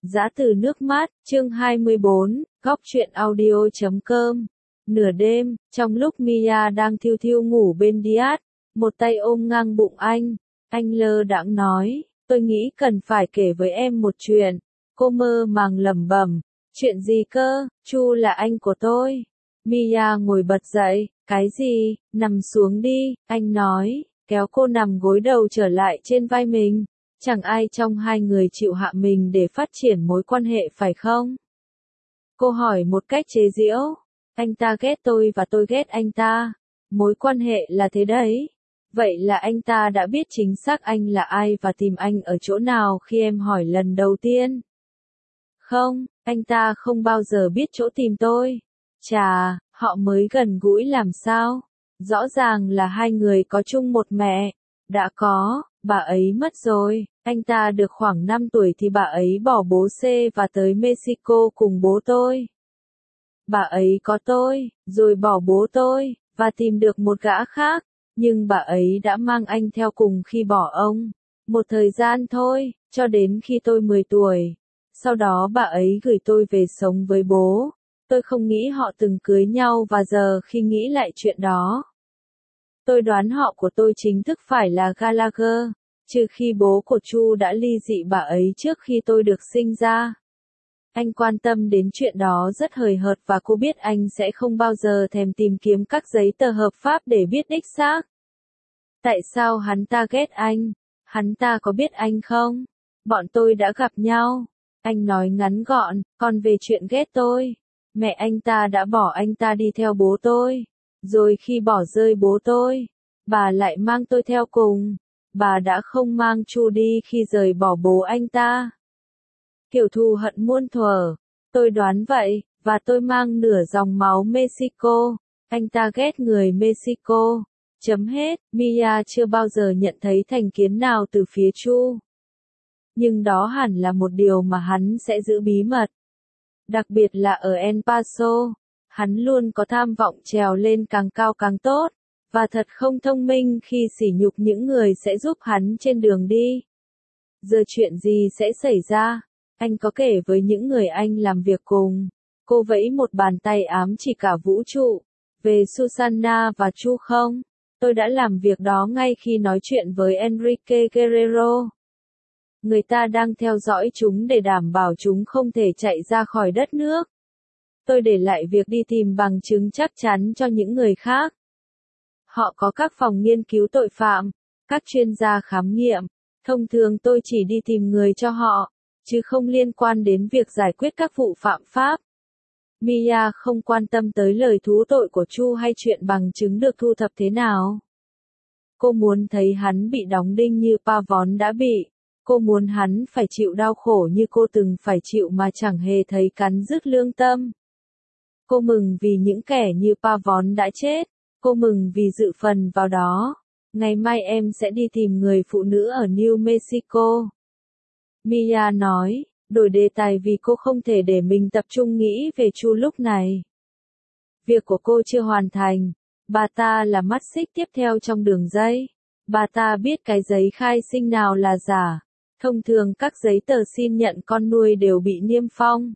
Giã từ nước mắt, chương 24, góc truyện audio.com. Nửa đêm, trong lúc Mia đang thiêu thiêu ngủ bên Diaz, một tay ôm ngang bụng anh lơ đãng nói, tôi nghĩ cần phải kể với em một chuyện. Cô mơ màng lẩm bẩm, chuyện gì cơ, Chu là anh của tôi. Mia ngồi bật dậy, cái gì, nằm xuống đi, anh nói, kéo cô nằm gối đầu trở lại trên vai mình. Chẳng ai trong hai người chịu hạ mình để phát triển mối quan hệ phải không? Cô hỏi một cách chế giễu. Anh ta ghét tôi và tôi ghét anh ta. Mối quan hệ là thế đấy. Vậy là anh ta đã biết chính xác anh là ai và tìm anh ở chỗ nào khi em hỏi lần đầu tiên? Không, anh ta không bao giờ biết chỗ tìm tôi. Chà, họ mới gần gũi làm sao? Rõ ràng là hai người có chung một mẹ. Đã có, bà ấy mất rồi. Anh ta được khoảng 5 tuổi thì bà ấy bỏ bố C và tới Mexico cùng bố tôi. Bà ấy có tôi, rồi bỏ bố tôi, và tìm được một gã khác. Nhưng bà ấy đã mang anh theo cùng khi bỏ ông. Một thời gian thôi, cho đến khi tôi 10 tuổi. Sau đó bà ấy gửi tôi về sống với bố. Tôi không nghĩ họ từng cưới nhau và giờ khi nghĩ lại chuyện đó, tôi đoán họ của tôi chính thức phải là Gallagher, trừ khi bố của Chu đã ly dị bà ấy trước khi tôi được sinh ra. Anh quan tâm đến chuyện đó rất hời hợt và cô biết anh sẽ không bao giờ thèm tìm kiếm các giấy tờ hợp pháp để biết đích xác. Tại sao hắn ta ghét anh? Hắn ta có biết anh không? Bọn tôi đã gặp nhau. Anh nói ngắn gọn, còn về chuyện ghét tôi, mẹ anh ta đã bỏ anh ta đi theo bố tôi. Rồi khi bỏ rơi bố tôi, bà lại mang tôi theo cùng. Bà đã không mang Chu đi khi rời bỏ bố anh ta. Kiểu thù hận muôn thuở. Tôi đoán vậy, và tôi mang nửa dòng máu Mexico. Anh ta ghét người Mexico. Chấm hết, Mia chưa bao giờ nhận thấy thành kiến nào từ phía Chu. Nhưng đó hẳn là một điều mà hắn sẽ giữ bí mật. Đặc biệt là ở El Paso. Hắn luôn có tham vọng trèo lên càng cao càng tốt, và thật không thông minh khi sỉ nhục những người sẽ giúp hắn trên đường đi. Giờ chuyện gì sẽ xảy ra? Anh có kể với những người anh làm việc cùng. Cô vẫy một bàn tay ám chỉ cả vũ trụ. Về Susana và Chu không? Tôi đã làm việc đó ngay khi nói chuyện với Enrique Guerrero. Người ta đang theo dõi chúng để đảm bảo chúng không thể chạy ra khỏi đất nước. Tôi để lại việc đi tìm bằng chứng chắc chắn cho những người khác. Họ có các phòng nghiên cứu tội phạm, các chuyên gia khám nghiệm. Thông thường tôi chỉ đi tìm người cho họ, chứ không liên quan đến việc giải quyết các vụ phạm pháp. Mia không quan tâm tới lời thú tội của Chu hay chuyện bằng chứng được thu thập thế nào. Cô muốn thấy hắn bị đóng đinh như Pavón đã bị. Cô muốn hắn phải chịu đau khổ như cô từng phải chịu mà chẳng hề thấy cắn rứt lương tâm. Cô mừng vì những kẻ như Pavón đã chết. Cô mừng vì dự phần vào đó. Ngày mai em sẽ đi tìm người phụ nữ ở New Mexico. Mia nói, đổi đề tài vì cô không thể để mình tập trung nghĩ về Chu lúc này. Việc của cô chưa hoàn thành. Bà ta là mắt xích tiếp theo trong đường dây. Bà ta biết cái giấy khai sinh nào là giả. Thông thường các giấy tờ xin nhận con nuôi đều bị niêm phong.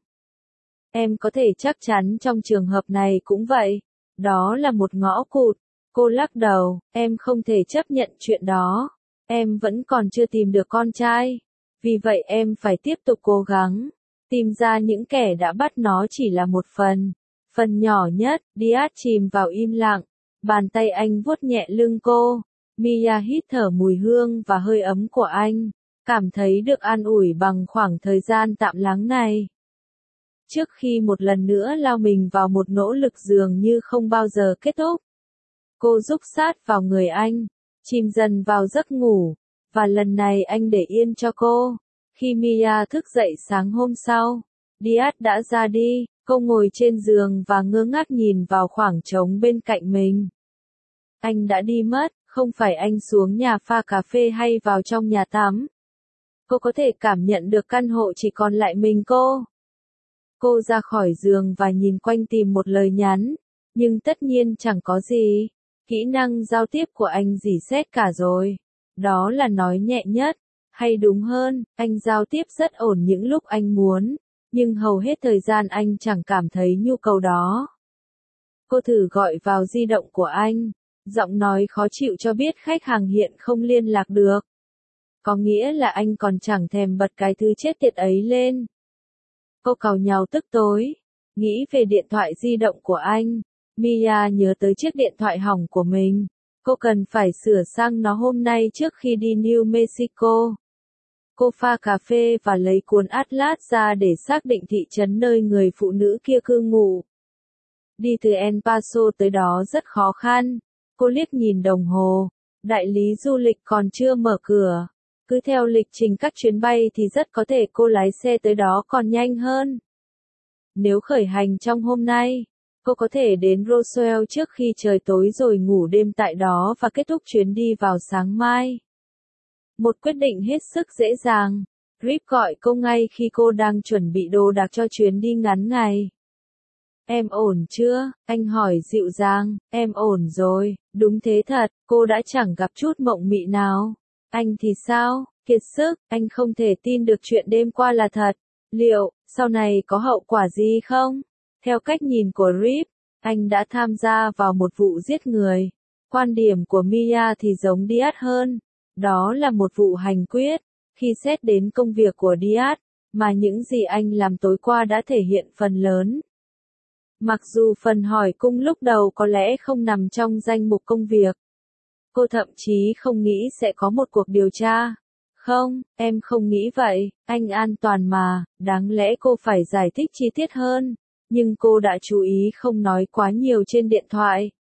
Em có thể chắc chắn trong trường hợp này cũng vậy. Đó là một ngõ cụt. Cô lắc đầu, em không thể chấp nhận chuyện đó. Em vẫn còn chưa tìm được con trai. Vì vậy em phải tiếp tục cố gắng. Tìm ra những kẻ đã bắt nó chỉ là một phần nhỏ nhất. Diaz chìm vào im lặng. Bàn tay anh vuốt nhẹ lưng cô. Mia hít thở mùi hương và hơi ấm của anh. Cảm thấy được an ủi bằng khoảng thời gian tạm lắng này. Trước khi một lần nữa lao mình vào một nỗ lực dường như không bao giờ kết thúc. Cô rúc sát vào người anh, chìm dần vào giấc ngủ, và lần này anh để yên cho cô. Khi Mia thức dậy sáng hôm sau, Diaz đã ra đi, cô ngồi trên giường và ngơ ngác nhìn vào khoảng trống bên cạnh mình. Anh đã đi mất, không phải anh xuống nhà pha cà phê hay vào trong nhà tắm. Cô có thể cảm nhận được căn hộ chỉ còn lại mình cô. Cô ra khỏi giường và nhìn quanh tìm một lời nhắn, nhưng tất nhiên chẳng có gì. Kỹ năng giao tiếp của anh rỉ sét cả rồi. Đó là nói nhẹ nhất. Hay đúng hơn, anh giao tiếp rất ổn những lúc anh muốn, nhưng hầu hết thời gian anh chẳng cảm thấy nhu cầu đó. Cô thử gọi vào di động của anh. Giọng nói khó chịu cho biết khách hàng hiện không liên lạc được. Có nghĩa là anh còn chẳng thèm bật cái thứ chết tiệt ấy lên. Cô càu nhàu tức tối. Nghĩ về điện thoại di động của anh. Mia nhớ tới chiếc điện thoại hỏng của mình. Cô cần phải sửa sang nó hôm nay trước khi đi New Mexico. Cô pha cà phê và lấy cuốn Atlas ra để xác định thị trấn nơi người phụ nữ kia cư ngụ. Đi từ El Paso tới đó rất khó khăn. Cô liếc nhìn đồng hồ. Đại lý du lịch còn chưa mở cửa. Cứ theo lịch trình các chuyến bay thì rất có thể cô lái xe tới đó còn nhanh hơn. Nếu khởi hành trong hôm nay, cô có thể đến Roswell trước khi trời tối rồi ngủ đêm tại đó và kết thúc chuyến đi vào sáng mai. Một quyết định hết sức dễ dàng. Rip gọi cô ngay khi cô đang chuẩn bị đồ đạc cho chuyến đi ngắn ngày. Em ổn chưa? Anh hỏi dịu dàng. Em ổn rồi, đúng thế thật, cô đã chẳng gặp chút mộng mị nào. Anh thì sao? Kiệt sức, anh không thể tin được chuyện đêm qua là thật. Liệu, sau này có hậu quả gì không? Theo cách nhìn của Rip, anh đã tham gia vào một vụ giết người. Quan điểm của Mia thì giống Diaz hơn. Đó là một vụ hành quyết. Khi xét đến công việc của Diaz, mà những gì anh làm tối qua đã thể hiện phần lớn. Mặc dù phần hỏi cung lúc đầu có lẽ không nằm trong danh mục công việc. Cô thậm chí không nghĩ sẽ có một cuộc điều tra. Không, em không nghĩ vậy, anh an toàn mà, đáng lẽ cô phải giải thích chi tiết hơn. Nhưng cô đã chú ý không nói quá nhiều trên điện thoại.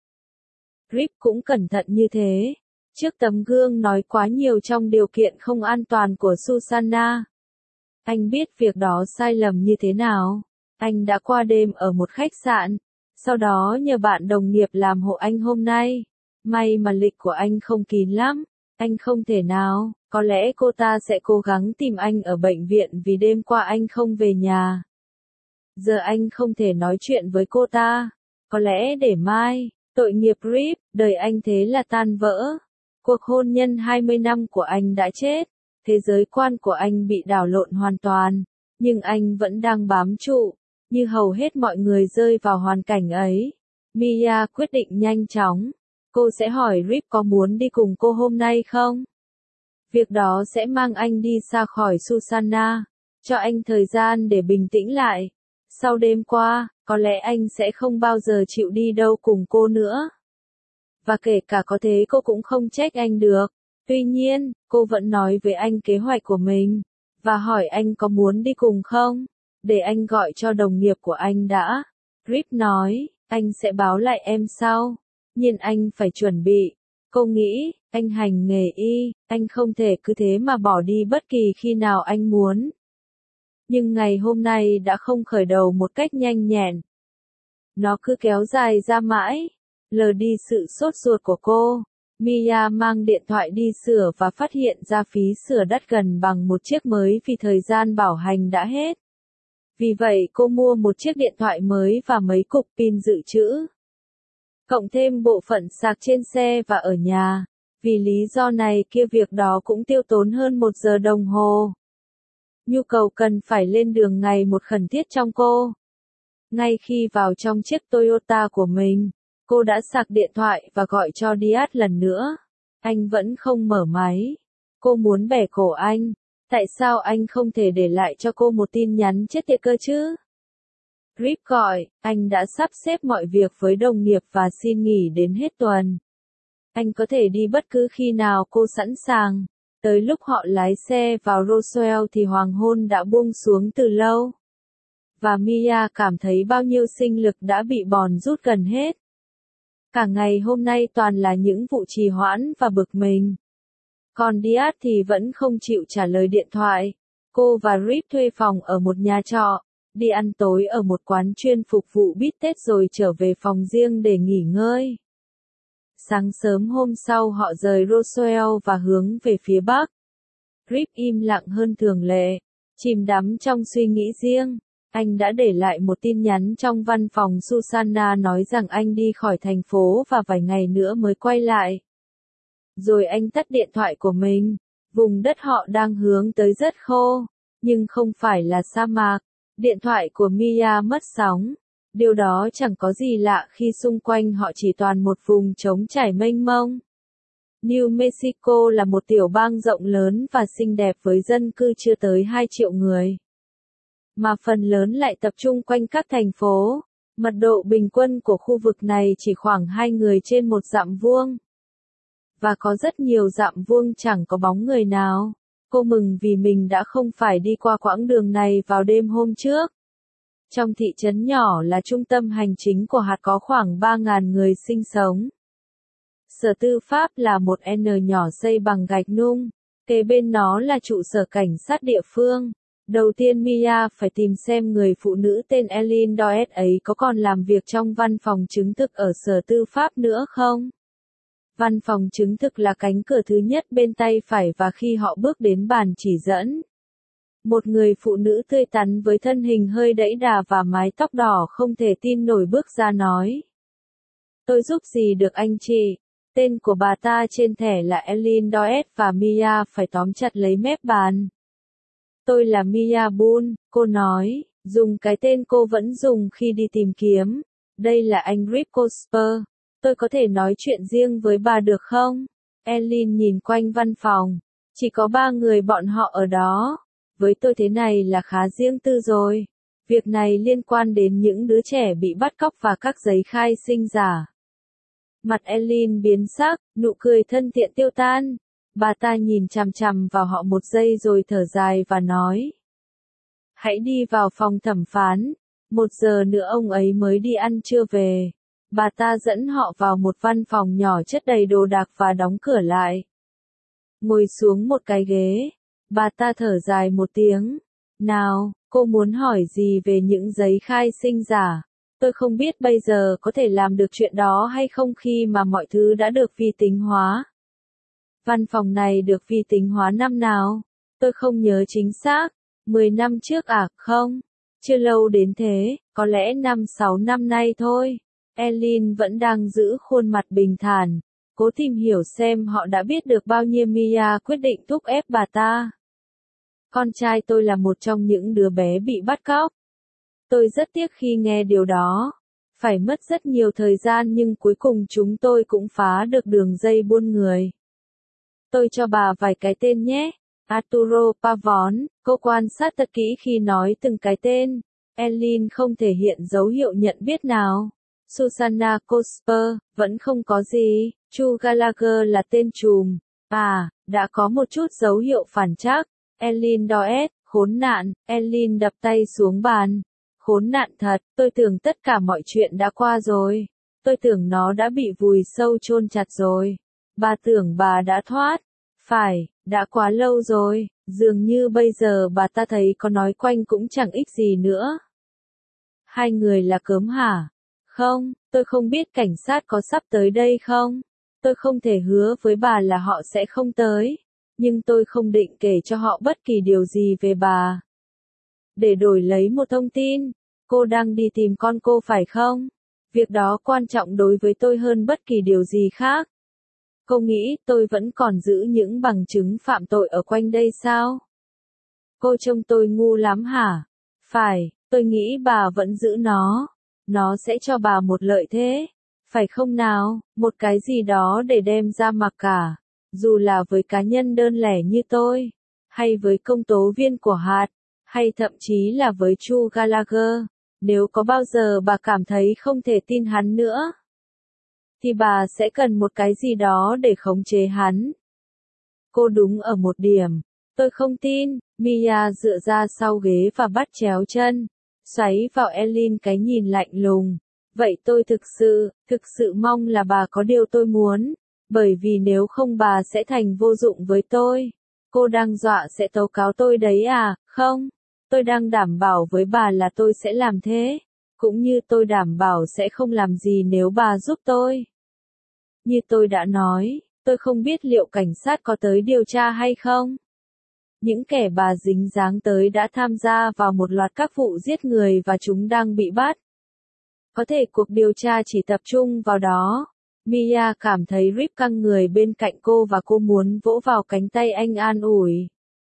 Rip cũng cẩn thận như thế. Trước tấm gương nói quá nhiều trong điều kiện không an toàn của Susanna. Anh biết việc đó sai lầm như thế nào. Anh đã qua đêm ở một khách sạn. Sau đó nhờ bạn đồng nghiệp làm hộ anh hôm nay. May mà lịch của anh không kín lắm. Anh không thể nào, có lẽ cô ta sẽ cố gắng tìm anh ở bệnh viện vì đêm qua anh không về nhà. Giờ anh không thể nói chuyện với cô ta. Có lẽ để mai, tội nghiệp Rip, đời anh thế là tan vỡ. Cuộc hôn nhân 20 năm của anh đã chết. Thế giới quan của anh bị đảo lộn hoàn toàn. Nhưng anh vẫn đang bám trụ. Như hầu hết mọi người rơi vào hoàn cảnh ấy. Mia quyết định nhanh chóng. Cô sẽ hỏi Rip có muốn đi cùng cô hôm nay không? Việc đó sẽ mang anh đi xa khỏi Susanna. Cho anh thời gian để bình tĩnh lại. Sau đêm qua, có lẽ anh sẽ không bao giờ chịu đi đâu cùng cô nữa. Và kể cả có thế cô cũng không trách anh được. Tuy nhiên, cô vẫn nói với anh kế hoạch của mình. Và hỏi anh có muốn đi cùng không? Để anh gọi cho đồng nghiệp của anh đã. Rip nói, anh sẽ báo lại em sau. Nhưng anh phải chuẩn bị. Cô nghĩ, anh hành nghề y, anh không thể cứ thế mà bỏ đi bất kỳ khi nào anh muốn. Nhưng ngày hôm nay đã không khởi đầu một cách nhanh nhẹn. Nó cứ kéo dài ra mãi, lờ đi sự sốt ruột của cô. Mia mang điện thoại đi sửa và phát hiện ra phí sửa đắt gần bằng một chiếc mới vì thời gian bảo hành đã hết. Vì vậy cô mua một chiếc điện thoại mới và mấy cục pin dự trữ. Cộng thêm bộ phận sạc trên xe và ở nhà. Vì lý do này kia việc đó cũng tiêu tốn hơn 1 giờ đồng hồ. Nhu cầu cần phải lên đường ngày một khẩn thiết trong cô. Ngay khi vào trong chiếc Toyota của mình, cô đã sạc điện thoại và gọi cho Diaz lần nữa. Anh vẫn không mở máy. Cô muốn bẻ cổ anh. Tại sao anh không thể để lại cho cô một tin nhắn chết tiệt cơ chứ? Rip gọi, anh đã sắp xếp mọi việc với đồng nghiệp và xin nghỉ đến hết tuần. Anh có thể đi bất cứ khi nào cô sẵn sàng. Tới lúc họ lái xe vào Roswell thì hoàng hôn đã buông xuống từ lâu. Và Mia cảm thấy bao nhiêu sinh lực đã bị bòn rút gần hết. Cả ngày hôm nay toàn là những vụ trì hoãn và bực mình. Còn Diaz thì vẫn không chịu trả lời điện thoại. Cô và Rip thuê phòng ở một nhà trọ, đi ăn tối ở một quán chuyên phục vụ bít tết rồi trở về phòng riêng để nghỉ ngơi. Sáng sớm hôm sau họ rời Roswell và hướng về phía bắc. Rip im lặng hơn thường lệ, chìm đắm trong suy nghĩ riêng. Anh đã để lại một tin nhắn trong văn phòng Susanna nói rằng anh đi khỏi thành phố và vài ngày nữa mới quay lại. Rồi anh tắt điện thoại của mình. Vùng đất họ đang hướng tới rất khô, nhưng không phải là sa mạc. Điện thoại của Mia mất sóng. Điều đó chẳng có gì lạ khi xung quanh họ chỉ toàn một vùng trống trải mênh mông. New Mexico là một tiểu bang rộng lớn và xinh đẹp với dân cư chưa tới 2 triệu người. Mà phần lớn lại tập trung quanh các thành phố. Mật độ bình quân của khu vực này chỉ khoảng 2 người trên 1 dặm vuông. Và có rất nhiều dặm vuông chẳng có bóng người nào. Cô mừng vì mình đã không phải đi qua quãng đường này vào đêm hôm trước. Trong thị trấn nhỏ là trung tâm hành chính của hạt có khoảng 3.000 người sinh sống. Sở tư pháp là một N nhỏ xây bằng gạch nung. Kế bên nó là trụ sở cảnh sát địa phương. Đầu tiên Mia phải tìm xem người phụ nữ tên Eileen Doet ấy có còn làm việc trong văn phòng chứng thực ở sở tư pháp nữa không? Văn phòng chứng thực là cánh cửa thứ nhất bên tay phải và khi họ bước đến bàn chỉ dẫn. Một người phụ nữ tươi tắn với thân hình hơi đẫy đà và mái tóc đỏ không thể tin nổi bước ra nói. Tôi giúp gì được anh chị? Tên của bà ta trên thẻ là Eileen Doet và Mia phải tóm chặt lấy mép bàn. Tôi là Mia Boone, cô nói, dùng cái tên cô vẫn dùng khi đi tìm kiếm. Đây là anh Rip Cosper. Tôi có thể nói chuyện riêng với bà được không? Eileen nhìn quanh văn phòng. Chỉ có 3 người bọn họ ở đó. Với tôi thế này là khá riêng tư rồi. Việc này liên quan đến những đứa trẻ bị bắt cóc và các giấy khai sinh giả. Mặt Eileen biến sắc, nụ cười thân thiện tiêu tan. Bà ta nhìn chằm chằm vào họ một giây rồi thở dài và nói. Hãy đi vào phòng thẩm phán. 1 giờ nữa ông ấy mới đi ăn trưa về. Bà ta dẫn họ vào một văn phòng nhỏ chất đầy đồ đạc và đóng cửa lại. Ngồi xuống một cái ghế. Bà ta thở dài một tiếng. Nào, cô muốn hỏi gì về những giấy khai sinh giả? Tôi không biết bây giờ có thể làm được chuyện đó hay không khi mà mọi thứ đã được vi tính hóa. Văn phòng này được vi tính hóa năm nào? Tôi không nhớ chính xác. 10 năm trước à? Không. Chưa lâu đến thế, có lẽ 5-6 năm nay thôi. Eileen vẫn đang giữ khuôn mặt bình thản. Cố tìm hiểu xem họ đã biết được bao nhiêu. Mia quyết định thúc ép bà ta. Con trai tôi là một trong những đứa bé bị bắt cóc. Tôi rất tiếc khi nghe điều đó. Phải mất rất nhiều thời gian nhưng cuối cùng chúng tôi cũng phá được đường dây buôn người. Tôi cho bà vài cái tên nhé. Arturo Pavón, cô quan sát thật kỹ khi nói từng cái tên. Eileen không thể hiện dấu hiệu nhận biết nào. Susanna Cosper, vẫn không có gì. Chu Gallagher là tên trùm. À, đã có một chút dấu hiệu phản trắc. Eileen Doet, khốn nạn. Eileen đập tay xuống bàn. Khốn nạn thật, tôi tưởng tất cả mọi chuyện đã qua rồi. Tôi tưởng nó đã bị vùi sâu chôn chặt rồi. Bà tưởng bà đã thoát. Phải, đã quá lâu rồi, dường như bây giờ bà ta thấy có nói quanh cũng chẳng ích gì nữa. 2 người là cớm hả? Không, tôi không biết cảnh sát có sắp tới đây không. Tôi không thể hứa với bà là họ sẽ không tới. Nhưng tôi không định kể cho họ bất kỳ điều gì về bà. Để đổi lấy một thông tin, cô đang đi tìm con cô phải không? Việc đó quan trọng đối với tôi hơn bất kỳ điều gì khác. Cô nghĩ tôi vẫn còn giữ những bằng chứng phạm tội ở quanh đây sao? Cô trông tôi ngu lắm hả? Phải, tôi nghĩ bà vẫn giữ nó. Nó sẽ cho bà một lợi thế. Phải không nào? Một cái gì đó để đem ra mặc cả. Dù là với cá nhân đơn lẻ như tôi. Hay với công tố viên của hạt. Hay thậm chí là với Chu Gallagher. Nếu có bao giờ bà cảm thấy không thể tin hắn nữa, thì bà sẽ cần một cái gì đó để khống chế hắn. Cô đúng ở một điểm. Tôi không tin. Mia dựa ra sau ghế và bắt chéo chân. Xoáy vào Eileen cái nhìn lạnh lùng. Vậy tôi thực sự mong là bà có điều tôi muốn. Bởi vì nếu không bà sẽ thành vô dụng với tôi. Cô đang dọa sẽ tố cáo tôi đấy à? Không. Tôi đang đảm bảo với bà là tôi sẽ làm thế. Cũng như tôi đảm bảo sẽ không làm gì nếu bà giúp tôi. Như tôi đã nói, tôi không biết liệu cảnh sát có tới điều tra hay không. Những kẻ bà dính dáng tới đã tham gia vào một loạt các vụ giết người và chúng đang bị bắt. Có thể cuộc điều tra chỉ tập trung vào đó. Mia cảm thấy Rip căng người bên cạnh cô và cô muốn vỗ vào cánh tay anh an ủi.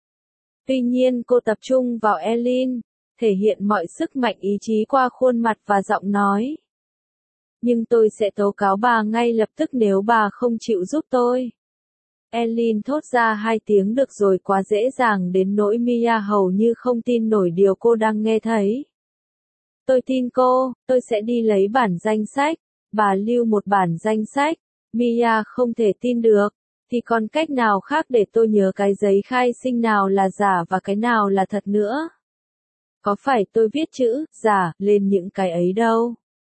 Tuy nhiên cô tập trung vào Eileen, thể hiện mọi sức mạnh ý chí qua khuôn mặt và giọng nói. Nhưng tôi sẽ tố cáo bà ngay lập tức nếu bà không chịu giúp tôi. Eileen thốt ra 2 tiếng được rồi quá dễ dàng đến nỗi Mia hầu như không tin nổi điều cô đang nghe thấy. Tôi tin cô, tôi sẽ đi lấy bản danh sách. Bà lưu một bản danh sách. Mia không thể tin được. Thì còn cách nào khác để tôi nhớ cái giấy khai sinh nào là giả và cái nào là thật nữa? Có phải tôi viết chữ giả lên những cái ấy đâu?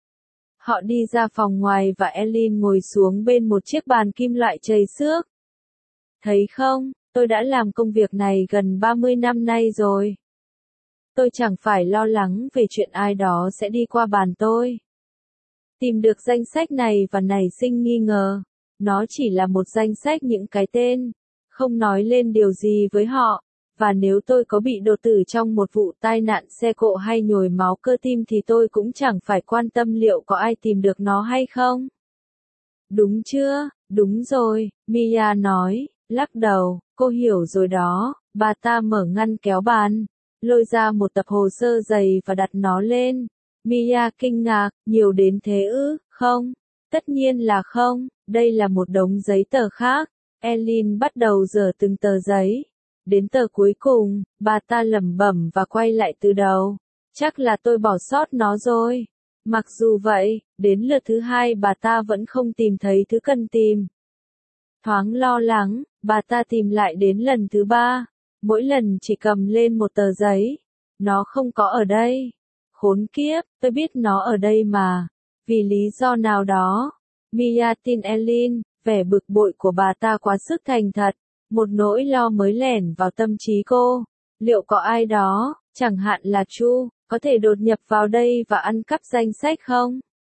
Họ đi ra phòng ngoài và Eileen ngồi xuống bên một chiếc bàn kim loại chảy xước. Thấy không, tôi đã làm công việc này gần 30 năm nay rồi. Tôi chẳng phải lo lắng về chuyện ai đó sẽ đi qua bàn tôi. Tìm được danh sách này và nảy sinh nghi ngờ. Nó chỉ là một danh sách những cái tên, không nói lên điều gì với họ. Và nếu tôi có bị đột tử trong một vụ tai nạn xe cộ hay nhồi máu cơ tim thì tôi cũng chẳng phải quan tâm liệu có ai tìm được nó hay không. Đúng chưa? Đúng rồi, Mia nói, lắc đầu, cô hiểu rồi đó. Bà ta mở ngăn kéo bàn, lôi ra một tập hồ sơ dày và đặt nó lên. Mia kinh ngạc, nhiều đến thế ư? Không, tất nhiên là không, đây là một đống giấy tờ khác. Eileen bắt đầu dở từng tờ giấy. Đến tờ cuối cùng, bà ta lẩm bẩm và quay lại từ đầu. Chắc là tôi bỏ sót nó rồi. Mặc dù vậy, đến lượt thứ 2 bà ta vẫn không tìm thấy thứ cần tìm. Thoáng lo lắng, bà ta tìm lại đến lần thứ 3. Mỗi lần chỉ cầm lên một tờ giấy. Nó không có ở đây. Khốn kiếp, tôi biết nó ở đây mà. Vì lý do nào đó. Mia tin Eileen, vẻ bực bội của bà ta quá sức thành thật. Một nỗi lo mới lẻn vào tâm trí cô. Liệu có ai đó, chẳng hạn là Chu, có thể đột nhập vào đây và ăn cắp danh sách không?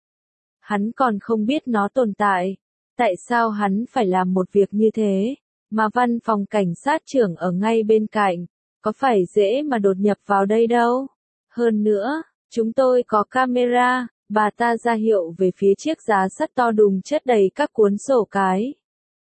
Hắn còn không biết nó tồn tại. Tại sao hắn phải làm một việc như thế? Mà văn phòng cảnh sát trưởng ở ngay bên cạnh. Có phải dễ mà đột nhập vào đây đâu? Hơn nữa, chúng tôi có camera. Bà ta ra hiệu về phía chiếc giá sắt to đùng chất đầy các cuốn sổ cái.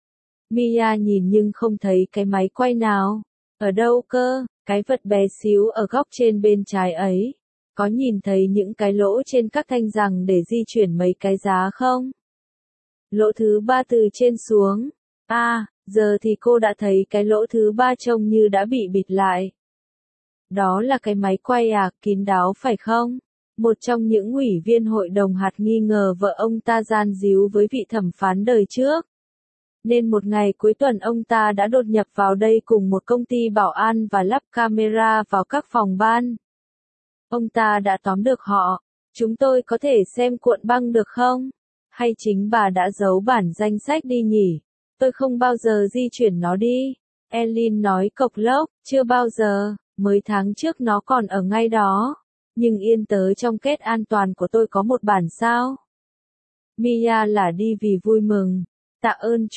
Mia nhìn nhưng không thấy cái máy quay nào. Ở đâu cơ, cái vật bé xíu ở góc trên bên trái ấy. Có nhìn thấy những cái lỗ trên các thanh rằng để di chuyển mấy cái giá không? Lỗ thứ 3 từ trên xuống. Giờ thì cô đã thấy cái lỗ thứ 3 trông như đã bị bịt lại. Đó là cái máy quay kín đáo phải không? Một trong những ủy viên hội đồng hạt nghi ngờ vợ ông ta gian díu với vị thẩm phán đời trước. Nên một ngày cuối tuần ông ta đã đột nhập vào đây cùng một công ty bảo an và lắp camera vào các phòng ban. Ông ta đã tóm được họ. Chúng tôi có thể xem cuộn băng được không? Hay chính bà đã giấu bản danh sách đi nhỉ? Tôi không bao giờ di chuyển nó đi. Eileen nói cộc lốc, chưa bao giờ, mới tháng trước nó còn ở ngay đó. Nhưng yên tớ trong kết an toàn của tôi có một bản sao? Mia là đi vì vui mừng. Tạ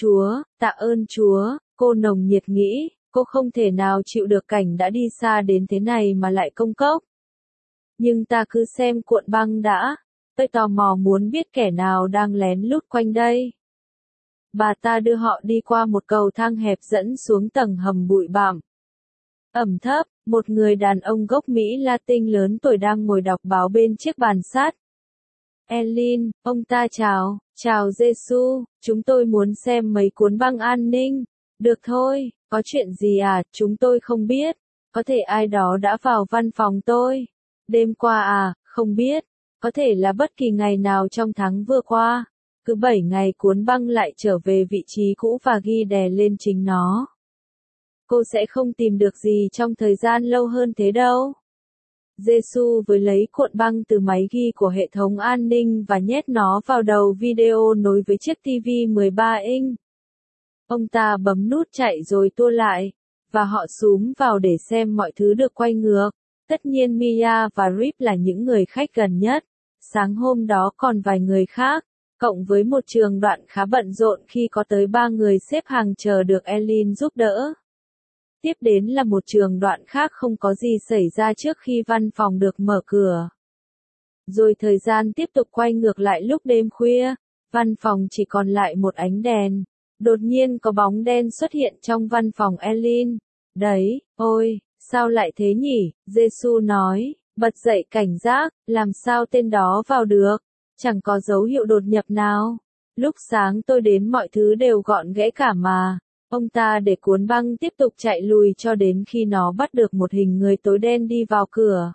ơn Chúa, cô nồng nhiệt nghĩ, cô không thể nào chịu được cảnh đã đi xa đến thế này mà lại công cốc. Nhưng ta cứ xem cuộn băng đã, tôi tò mò muốn biết kẻ nào đang lén lút quanh đây. Bà ta đưa họ đi qua một cầu thang hẹp dẫn xuống tầng hầm bụi bặm. Ẩm thấp, một người đàn ông gốc Mỹ Latin lớn tuổi đang ngồi đọc báo bên chiếc bàn sắt. Eileen, ông ta chào Giêsu, chúng tôi muốn xem mấy cuốn băng an ninh. Được thôi, có chuyện gì chúng tôi không biết. Có thể ai đó đã vào văn phòng tôi. Đêm qua không biết. Có thể là bất kỳ ngày nào trong tháng vừa qua. Cứ 7 ngày cuốn băng lại trở về vị trí cũ và ghi đè lên chính nó. Cô sẽ không tìm được gì trong thời gian lâu hơn thế đâu. Giêsu với lấy cuộn băng từ máy ghi của hệ thống an ninh và nhét nó vào đầu video nối với chiếc TV 13 inch. Ông ta bấm nút chạy rồi tua lại, và họ xúm vào để xem mọi thứ được quay ngược. Tất nhiên Mia và Rip là những người khách gần nhất. Sáng hôm đó còn vài người khác, cộng với một trường đoạn khá bận rộn khi có tới 3 người xếp hàng chờ được Eileen giúp đỡ. Tiếp đến là một trường đoạn khác không có gì xảy ra trước khi văn phòng được mở cửa. Rồi thời gian tiếp tục quay ngược lại lúc đêm khuya, Văn phòng chỉ còn lại một ánh đèn. Đột nhiên có bóng đen xuất hiện trong văn phòng Eileen. Đấy, ôi, sao lại thế nhỉ? Giê-xu nói, bật dậy cảnh giác, làm sao tên đó vào được? Chẳng có dấu hiệu đột nhập nào. Lúc sáng tôi đến mọi thứ đều gọn ghẽ cả mà. Ông ta để cuốn băng tiếp tục chạy lùi cho đến khi nó bắt được một hình người tối đen đi vào cửa.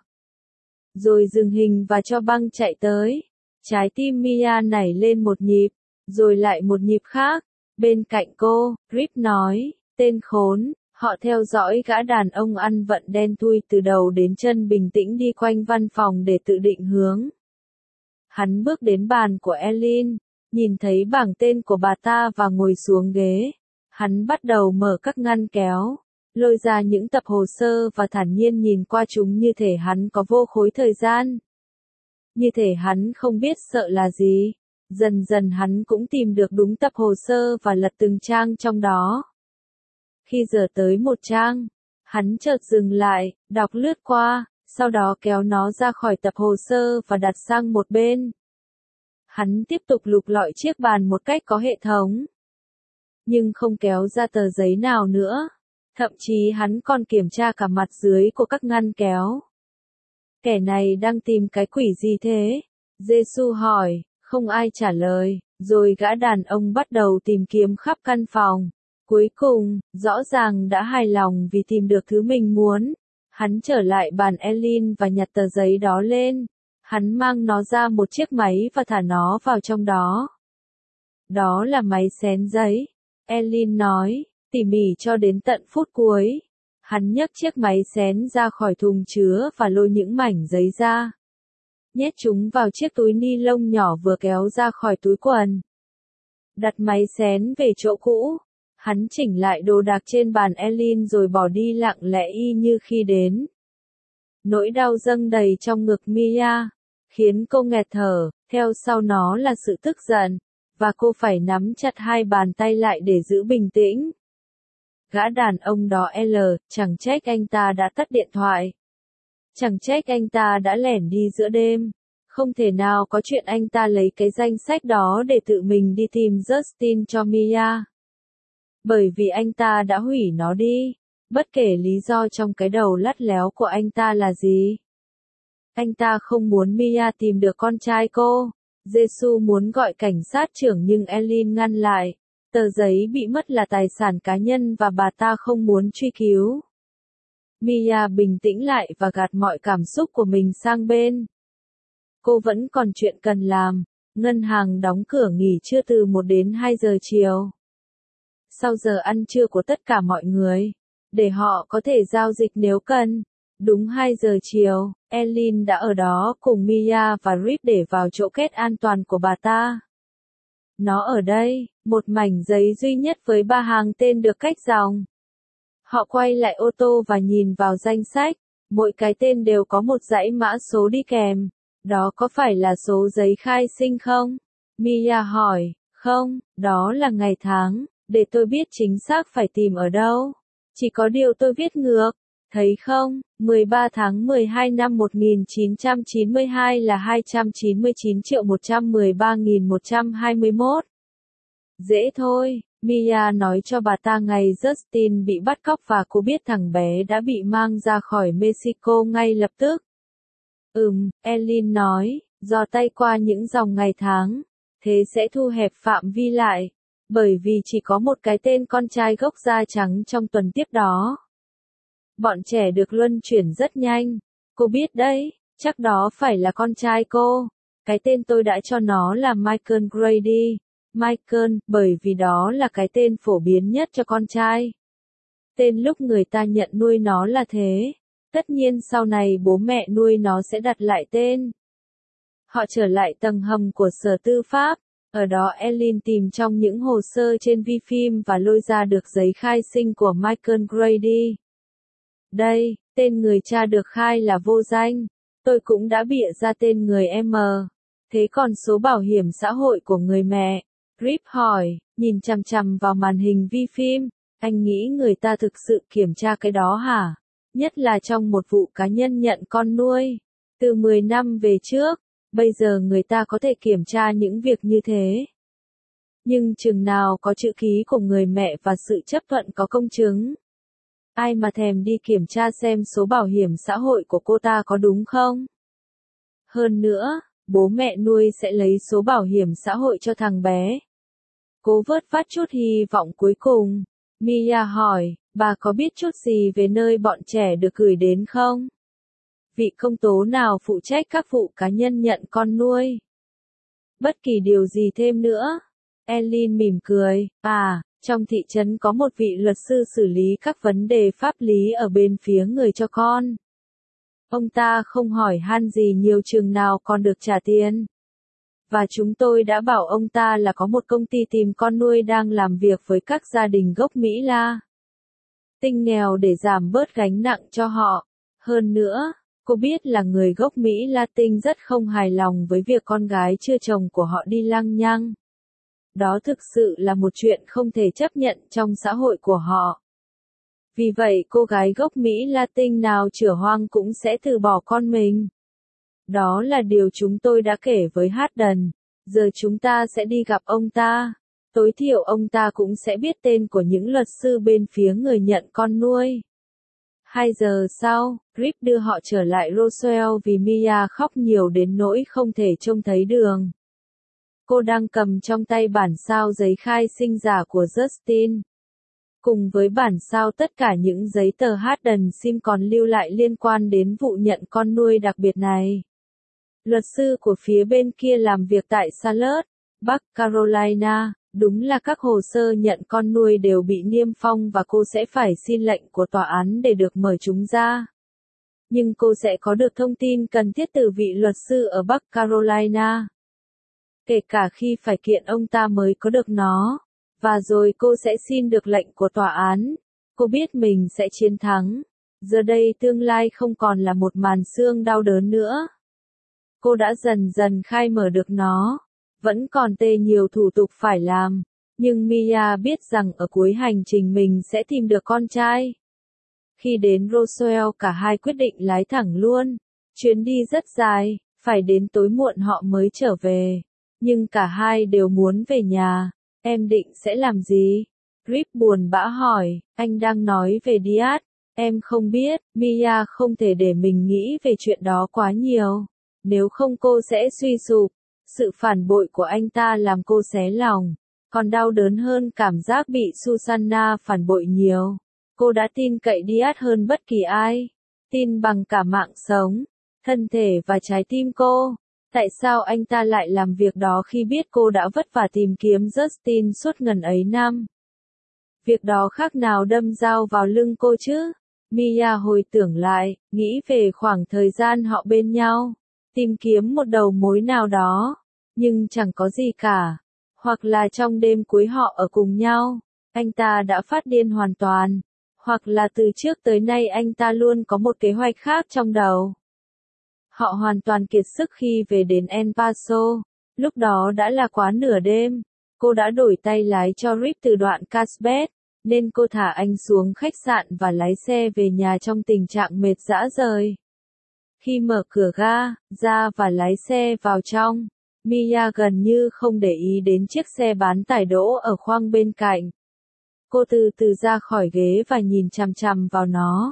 Rồi dừng hình và cho băng chạy tới. Trái tim Mia nảy lên một nhịp, rồi lại một nhịp khác. Bên cạnh cô, Rip nói, tên khốn, họ theo dõi gã đàn ông ăn vận đen thui từ đầu đến chân bình tĩnh đi quanh văn phòng để tự định hướng. Hắn bước đến bàn của Eileen, nhìn thấy bảng tên của bà ta và ngồi xuống ghế. Hắn bắt đầu mở các ngăn kéo, lôi ra những tập hồ sơ và thản nhiên nhìn qua chúng như thể hắn có vô khối thời gian. Như thể hắn không biết sợ là gì. Dần dần hắn cũng tìm được đúng tập hồ sơ và lật từng trang trong đó. Khi giờ tới một trang, hắn chợt dừng lại, đọc lướt qua, sau đó kéo nó ra khỏi tập hồ sơ và đặt sang một bên. Hắn tiếp tục lục lọi chiếc bàn một cách có hệ thống. Nhưng không kéo ra tờ giấy nào nữa. Thậm chí hắn còn kiểm tra cả mặt dưới của các ngăn kéo. Kẻ này đang tìm cái quỷ gì thế? Giê-xu hỏi, không ai trả lời, rồi gã đàn ông bắt đầu tìm kiếm khắp căn phòng. Cuối cùng, rõ ràng đã hài lòng vì tìm được thứ mình muốn. Hắn trở lại bàn Eileen và nhặt tờ giấy đó lên. Hắn mang nó ra một chiếc máy và thả nó vào trong đó. Đó là máy xén giấy. Eileen nói, tỉ mỉ cho đến tận phút cuối. Hắn nhấc chiếc máy xén ra khỏi thùng chứa và lôi những mảnh giấy ra. Nhét chúng vào chiếc túi ni lông nhỏ vừa kéo ra khỏi túi quần. Đặt máy xén về chỗ cũ. Hắn chỉnh lại đồ đạc trên bàn Eileen rồi bỏ đi lặng lẽ y như khi đến. Nỗi đau dâng đầy trong ngực Mia, khiến cô nghẹt thở, theo sau nó là sự tức giận, và cô phải nắm chặt hai bàn tay lại để giữ bình tĩnh. Gã đàn ông đó chẳng trách anh ta đã tắt điện thoại. Chẳng trách anh ta đã lẻn đi giữa đêm. Không thể nào có chuyện anh ta lấy cái danh sách đó để tự mình đi tìm Justin cho Mia. Bởi vì anh ta đã hủy nó đi. Bất kể lý do trong cái đầu lắt léo của anh ta là gì. Anh ta không muốn Mia tìm được con trai cô. Giê-xu muốn gọi cảnh sát trưởng nhưng Eileen ngăn lại. Tờ giấy bị mất là tài sản cá nhân và bà ta không muốn truy cứu. Mia bình tĩnh lại và gạt mọi cảm xúc của mình sang bên. Cô vẫn còn chuyện cần làm. Ngân hàng đóng cửa nghỉ trưa từ 1 đến 2 giờ chiều. Sau giờ ăn trưa của tất cả mọi người, để họ có thể giao dịch nếu cần. Đúng 2 giờ chiều, Eileen đã ở đó cùng Mia và Rip để vào chỗ kết an toàn của bà ta. Nó ở đây, một mảnh giấy duy nhất với 3 hàng tên được cách dòng. Họ quay lại ô tô và nhìn vào danh sách, mỗi cái tên đều có một dãy mã số đi kèm. Đó có phải là số giấy khai sinh không? Mia hỏi, không, đó là ngày tháng, để tôi biết chính xác phải tìm ở đâu. Chỉ có điều tôi viết ngược. Thấy không, 13 tháng 12 năm 1992 là 299.113.121. Dễ thôi, Mia nói cho bà ta ngày Justin bị bắt cóc và cô biết thằng bé đã bị mang ra khỏi Mexico ngay lập tức. Eileen nói, dò tay qua những dòng ngày tháng, thế sẽ thu hẹp phạm vi lại, bởi vì chỉ có một cái tên con trai gốc da trắng trong tuần tiếp đó. Bọn trẻ được luân chuyển rất nhanh. Cô biết đấy, chắc đó phải là con trai cô. Cái tên tôi đã cho nó là Michael Grady. Michael, bởi vì đó là cái tên phổ biến nhất cho con trai. Tên lúc người ta nhận nuôi nó là thế. Tất nhiên sau này bố mẹ nuôi nó sẽ đặt lại tên. Họ trở lại tầng hầm của Sở Tư pháp. Ở đó Eileen tìm trong những hồ sơ trên vi phim và lôi ra được giấy khai sinh của Michael Grady. Đây, tên người cha được khai là vô danh. Tôi cũng đã bịa ra tên người em. Thế còn số bảo hiểm xã hội của người mẹ? Rip hỏi, nhìn chằm chằm vào màn hình vi phim. Anh nghĩ người ta thực sự kiểm tra cái đó hả? Nhất là trong một vụ cá nhân nhận con nuôi. Từ 10 năm về trước, bây giờ người ta có thể kiểm tra những việc như thế. Nhưng chừng nào có chữ ký của người mẹ và sự chấp thuận có công chứng. Ai mà thèm đi kiểm tra xem số bảo hiểm xã hội của cô ta có đúng không? Hơn nữa, bố mẹ nuôi sẽ lấy số bảo hiểm xã hội cho thằng bé. Cố vớt vát chút hy vọng cuối cùng. Mia hỏi, bà có biết chút gì về nơi bọn trẻ được gửi đến không? Vị công tố nào phụ trách các vụ cá nhân nhận con nuôi? Bất kỳ điều gì thêm nữa? Eileen mỉm cười, trong thị trấn có một vị luật sư xử lý các vấn đề pháp lý ở bên phía người cho con. Ông ta không hỏi han gì nhiều chừng nào còn được trả tiền. Và chúng tôi đã bảo ông ta là có một công ty tìm con nuôi đang làm việc với các gia đình gốc Mỹ La tinh nghèo để giảm bớt gánh nặng cho họ. Hơn nữa, cô biết là người gốc Mỹ Latin rất không hài lòng với việc con gái chưa chồng của họ đi lăng nhăng. Đó thực sự là một chuyện không thể chấp nhận trong xã hội của họ. Vì vậy cô gái gốc Mỹ Latin nào chửa hoang cũng sẽ từ bỏ con mình. Đó là điều chúng tôi đã kể với Hayden. Giờ chúng ta sẽ đi gặp ông ta. Tối thiểu ông ta cũng sẽ biết tên của những luật sư bên phía người nhận con nuôi. 2 giờ sau, Rip đưa họ trở lại Roswell vì Mia khóc nhiều đến nỗi không thể trông thấy đường. Cô đang cầm trong tay bản sao giấy khai sinh giả của Justin. Cùng với bản sao tất cả những giấy tờ Hayden Sim còn lưu lại liên quan đến vụ nhận con nuôi đặc biệt này. Luật sư của phía bên kia làm việc tại Charlotte, Bắc Carolina. Đúng là các hồ sơ nhận con nuôi đều bị niêm phong và cô sẽ phải xin lệnh của tòa án để được mở chúng ra. Nhưng cô sẽ có được thông tin cần thiết từ vị luật sư ở Bắc Carolina. Kể cả khi phải kiện ông ta mới có được nó. Và rồi cô sẽ xin được lệnh của tòa án. Cô biết mình sẽ chiến thắng. Giờ đây tương lai không còn là một màn xương đau đớn nữa. Cô đã dần dần khai mở được nó. Vẫn còn nhiều thủ tục phải làm, nhưng Mia biết rằng ở cuối hành trình mình sẽ tìm được con trai. Khi đến Roswell cả hai quyết định lái thẳng luôn. Chuyến đi rất dài, phải đến tối muộn họ mới trở về. Nhưng cả hai đều muốn về nhà. Em định sẽ làm gì? Rip buồn bã hỏi, anh đang nói về Diaz. Em không biết, Mia không thể để mình nghĩ về chuyện đó quá nhiều. Nếu không cô sẽ suy sụp. Sự phản bội của anh ta làm cô xé lòng, còn đau đớn hơn cảm giác bị Susanna phản bội nhiều. Cô đã tin cậy Diaz hơn bất kỳ ai, tin bằng cả mạng sống, thân thể và trái tim cô. Tại sao anh ta lại làm việc đó khi biết cô đã vất vả tìm kiếm Justin suốt ngần ấy năm? Việc đó khác nào đâm dao vào lưng cô chứ? Mia hồi tưởng lại, nghĩ về khoảng thời gian họ bên nhau. Tìm kiếm một đầu mối nào đó, nhưng chẳng có gì cả. Hoặc là trong đêm cuối họ ở cùng nhau, anh ta đã phát điên hoàn toàn. Hoặc là từ trước tới nay anh ta luôn có một kế hoạch khác trong đầu. Họ hoàn toàn kiệt sức khi về đến El Paso. Lúc đó đã là quá nửa đêm. Cô đã đổi tay lái cho Rip từ đoạn Casbet, nên cô thả anh xuống khách sạn và lái xe về nhà trong tình trạng mệt rã rời. Khi mở cửa ga ra và lái xe vào trong, Mia gần như không để ý đến chiếc xe bán tải đỗ ở khoang bên cạnh. Cô từ từ ra khỏi ghế và nhìn chằm chằm vào nó.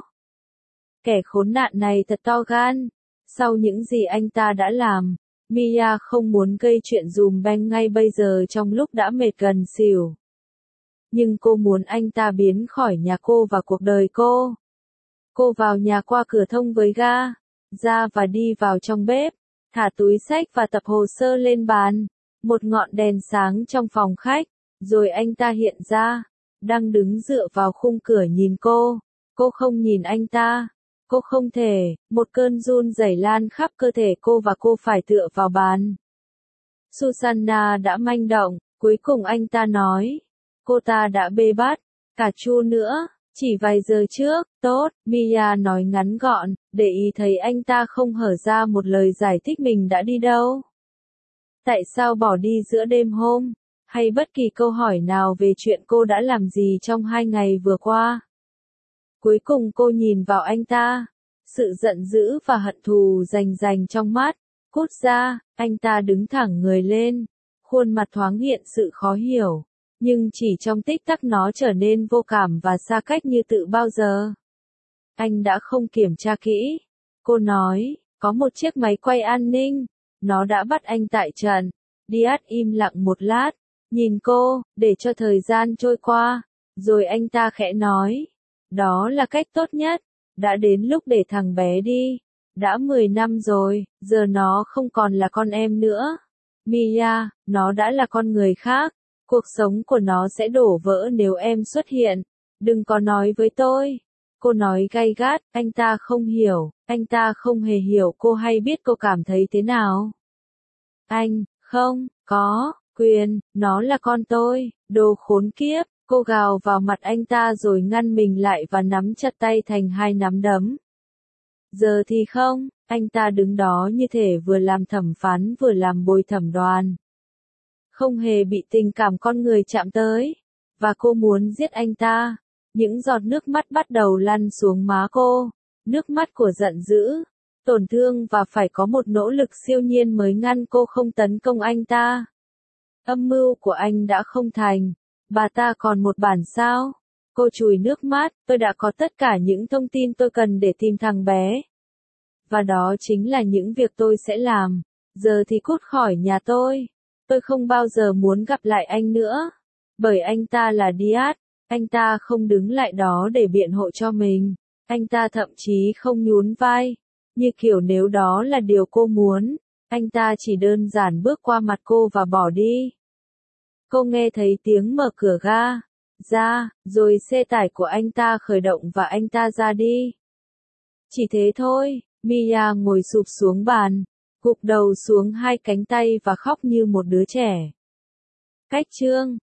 Kẻ khốn nạn này thật to gan. Sau những gì anh ta đã làm, Mia không muốn gây chuyện dùm beng ngay bây giờ trong lúc đã mệt gần xỉu. Nhưng cô muốn anh ta biến khỏi nhà cô và cuộc đời cô. Cô vào nhà qua cửa thông với ga, ra và đi vào trong bếp, thả túi xách và tập hồ sơ lên bàn. Một ngọn đèn sáng trong phòng khách, rồi anh ta hiện ra, đang đứng dựa vào khung cửa nhìn cô. Cô không nhìn anh ta. Cô không thể, một cơn run rẩy lan khắp cơ thể cô và cô phải tựa vào bàn. Susanna đã manh động, cuối cùng anh ta nói. Cô ta đã bê bát, cả Chu nữa, chỉ vài giờ trước, tốt, Mia nói ngắn gọn, để ý thấy anh ta không hở ra một lời giải thích mình đã đi đâu. Tại sao bỏ đi giữa đêm hôm, hay bất kỳ câu hỏi nào về chuyện cô đã làm gì trong 2 ngày vừa qua. Cuối cùng cô nhìn vào anh ta, sự giận dữ và hận thù rành rành trong mắt. Cút ra, anh ta đứng thẳng người lên. khuôn mặt thoáng hiện sự khó hiểu, nhưng chỉ trong tích tắc nó trở nên vô cảm và xa cách như tự bao giờ. Anh đã không kiểm tra kỹ. Cô nói, có một chiếc máy quay an ninh, nó đã bắt anh tại trận. Diaz im lặng một lát, nhìn cô, để cho thời gian trôi qua, rồi anh ta khẽ nói, đó là cách tốt nhất, đã đến lúc để thằng bé đi. Đã 10 năm rồi, giờ nó không còn là con em nữa. Mia, nó đã là con người khác, cuộc sống của nó sẽ đổ vỡ nếu em xuất hiện. Đừng có nói với tôi. Cô nói gay gắt, anh ta không hiểu, anh ta không hề hiểu cô hay biết cô cảm thấy thế nào. Anh, không, có, quyền, nó là con tôi, đồ khốn kiếp, cô gào vào mặt anh ta rồi ngăn mình lại và nắm chặt tay thành hai nắm đấm. Giờ thì không, anh ta đứng đó như thể vừa làm thẩm phán vừa làm bồi thẩm đoàn. Không hề bị tình cảm con người chạm tới, và cô muốn giết anh ta. Những giọt nước mắt bắt đầu lăn xuống má cô, nước mắt của giận dữ, tổn thương và phải có một nỗ lực siêu nhiên mới ngăn cô không tấn công anh ta. Âm mưu của anh đã không thành, bà ta còn một bản sao? Cô chùi nước mắt, tôi đã có tất cả những thông tin tôi cần để tìm thằng bé. Và đó chính là những việc tôi sẽ làm. Giờ thì cút khỏi nhà tôi. Tôi không bao giờ muốn gặp lại anh nữa. Bởi anh ta là Diaz. Anh ta không đứng lại đó để biện hộ cho mình. Anh ta thậm chí không nhún vai. Như kiểu nếu đó là điều cô muốn. Anh ta chỉ đơn giản bước qua mặt cô và bỏ đi. Cô nghe thấy tiếng mở cửa ga ra, rồi xe tải của anh ta khởi động và anh ta ra đi. Chỉ thế thôi, Mia ngồi sụp xuống bàn, gục đầu xuống hai cánh tay và khóc như một đứa trẻ. Cách chương